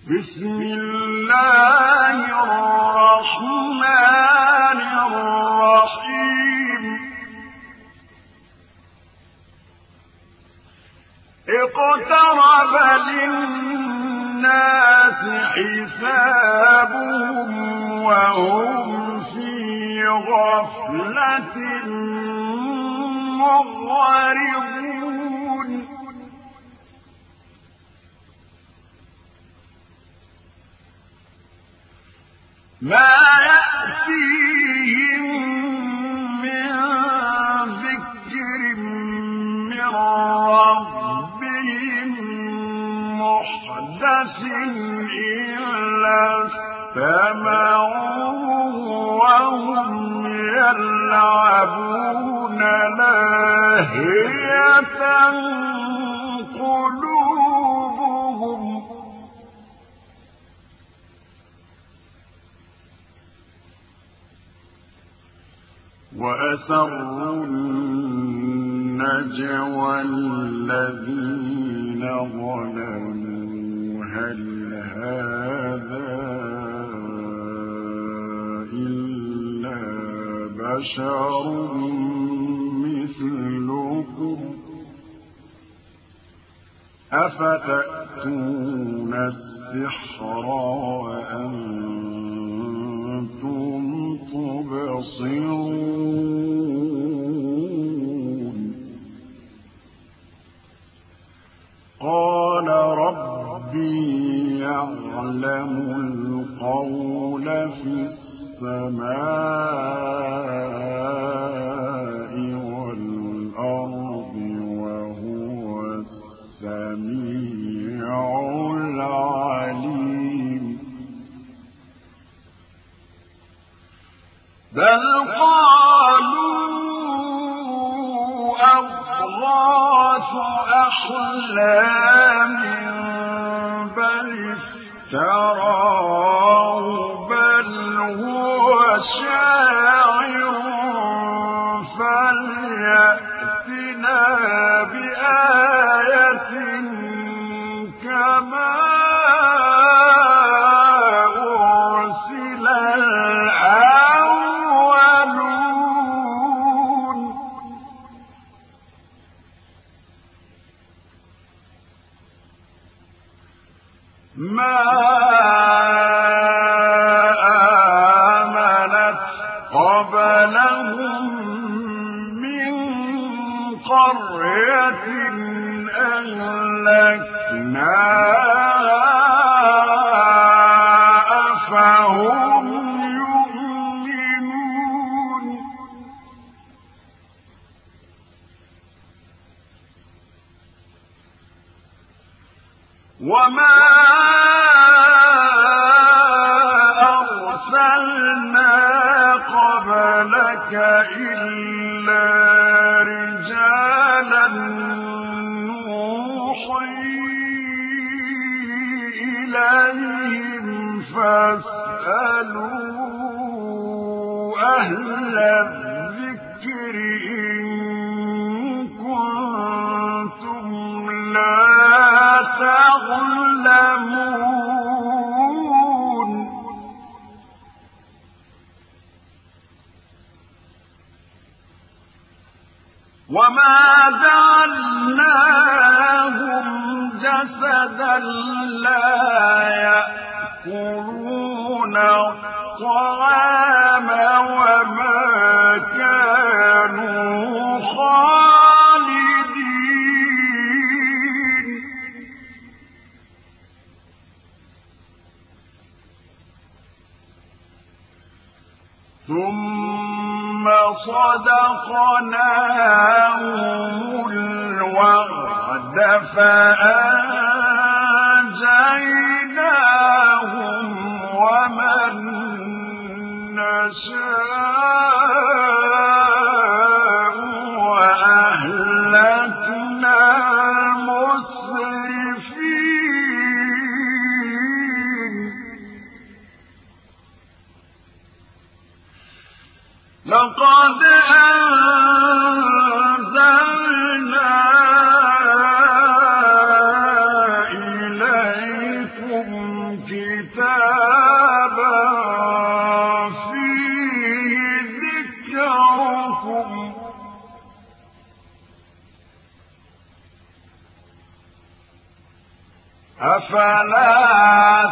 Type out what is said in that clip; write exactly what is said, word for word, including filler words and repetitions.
بسم الله الرحمن الرحيم اقترب للناس حسابهم وهم في غفلة معرضون ما يأتيهم من ذكر من ربهم محدث إلا استمعوه وهم يلعبون لاهية قلوبهم وأسروا النجوى الذين ظلموا هل هذا إلا بشر مثلكم أفتأتون السحر وأنتم تبصرون قال ربي يعلم القول في السماء والأرض وهو السميع العليم بل قالوا أضغاث أحلام بل افتراه بل هو شاعر فليأتنا بآية كما أرسل الأولون ما آمنت قبلهم من قرية أهلكناها أفهم يؤمنون وما أرسلنا قبلك إلا رجالا نوحي إليهم فاسألوا أهل الذكر إن كنتم لا تعلمون وما جعلناهم جسدا لا يأكلون الطعام وما كانوا خالدين ثم صدقناهم الوعد فأنجيناهم ومن نشاء وأهلكنا المسرفين لقد أنزلنا إليكم إليكم كتابا فيه ذكركم أفلا